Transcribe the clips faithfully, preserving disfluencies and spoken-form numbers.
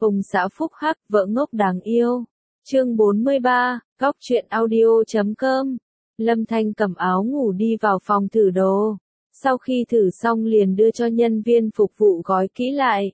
Ông xã phúc hắc, vợ ngốc đáng yêu. Chương bốn mươi ba, Góc truyện audio chấm com. Lâm Thanh cầm áo ngủ đi vào phòng thử đồ. Sau khi thử xong liền đưa cho nhân viên phục vụ gói kỹ lại.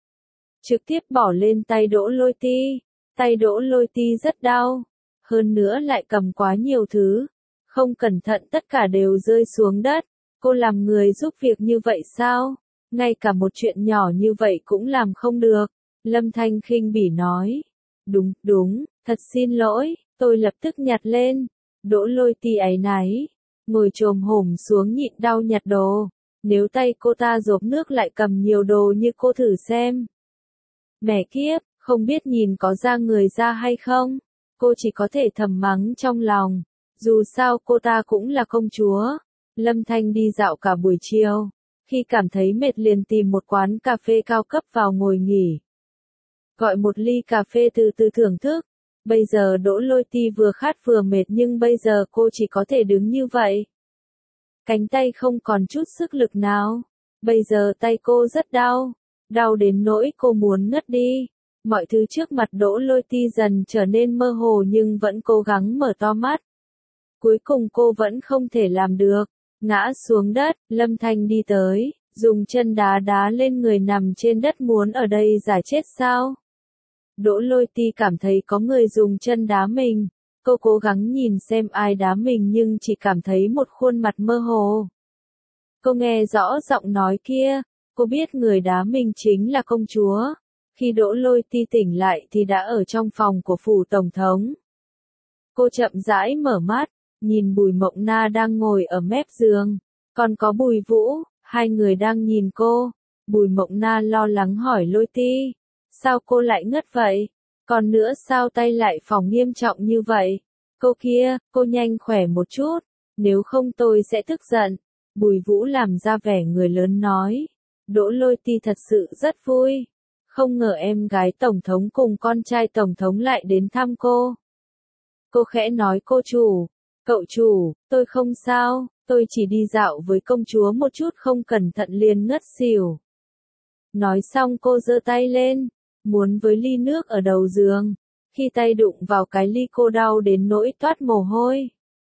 Trực tiếp bỏ lên tay Đỗ Lôi Ti. Tay Đỗ Lôi Ti rất đau. Hơn nữa lại cầm quá nhiều thứ. Không cẩn thận tất cả đều rơi xuống đất. Cô làm người giúp việc như vậy sao? Ngay cả một chuyện nhỏ như vậy cũng làm không được. Lâm Thanh khinh bỉ nói. Đúng, đúng, thật xin lỗi, tôi lập tức nhặt lên. Đỗ Lôi Ti áy náy, ngồi chồm hổm xuống nhịn đau nhặt đồ. Nếu tay cô ta dột nước lại cầm nhiều đồ như cô thử xem. Mẹ kiếp, không biết nhìn có ra người ra hay không? Cô chỉ có thể thầm mắng trong lòng. Dù sao cô ta cũng là công chúa. Lâm Thanh đi dạo cả buổi chiều. Khi cảm thấy mệt liền tìm một quán cà phê cao cấp vào ngồi nghỉ. Gọi một ly cà phê từ từ thưởng thức. Bây giờ Đỗ Lôi Ti vừa khát vừa mệt nhưng bây giờ cô chỉ có thể đứng như vậy. Cánh tay không còn chút sức lực nào. Bây giờ tay cô rất đau. Đau đến nỗi cô muốn ngất đi. Mọi thứ trước mặt Đỗ Lôi Ti dần trở nên mơ hồ nhưng vẫn cố gắng mở to mắt. Cuối cùng cô vẫn không thể làm được. Ngã xuống đất, Lâm Thanh đi tới, dùng chân đá đá lên người nằm trên đất muốn ở đây giải chết sao? Đỗ Lôi Ti cảm thấy có người dùng chân đá mình. Cô cố gắng nhìn xem ai đá mình nhưng chỉ cảm thấy một khuôn mặt mơ hồ. Cô nghe rõ giọng nói kia, cô biết người đá mình chính là công chúa. Khi Đỗ Lôi Ti tỉnh lại thì đã ở trong phòng của phủ tổng thống. Cô chậm rãi mở mắt, nhìn Bùi Mộng Na đang ngồi ở mép giường, còn có Bùi Vũ, hai người đang nhìn cô. Bùi Mộng Na lo lắng hỏi Lôi Ti, sao cô lại ngất vậy? Còn nữa sao tay lại phỏng nghiêm trọng như vậy? Cô kia, cô nhanh khỏe một chút, nếu không tôi sẽ tức giận. Bùi Vũ làm ra vẻ người lớn nói. Đỗ Lôi Ti thật sự rất vui. Không ngờ em gái tổng thống cùng con trai tổng thống lại đến thăm cô. Cô khẽ nói cô chủ, cậu chủ, tôi không sao, tôi chỉ đi dạo với công chúa một chút không cẩn thận liền ngất xỉu. Nói xong cô giơ tay lên, muốn với ly nước ở đầu giường. Khi tay đụng vào cái ly cô đau đến nỗi toát mồ hôi.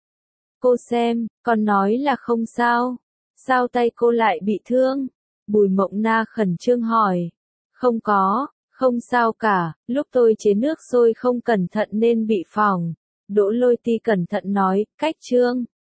Cô xem, còn nói là không sao. Sao tay cô lại bị thương? Bùi Mộng Na khẩn trương hỏi. Không có, không sao cả, lúc tôi chế nước sôi không cẩn thận nên bị phỏng. Đỗ Lôi Ti cẩn thận nói, cách trương.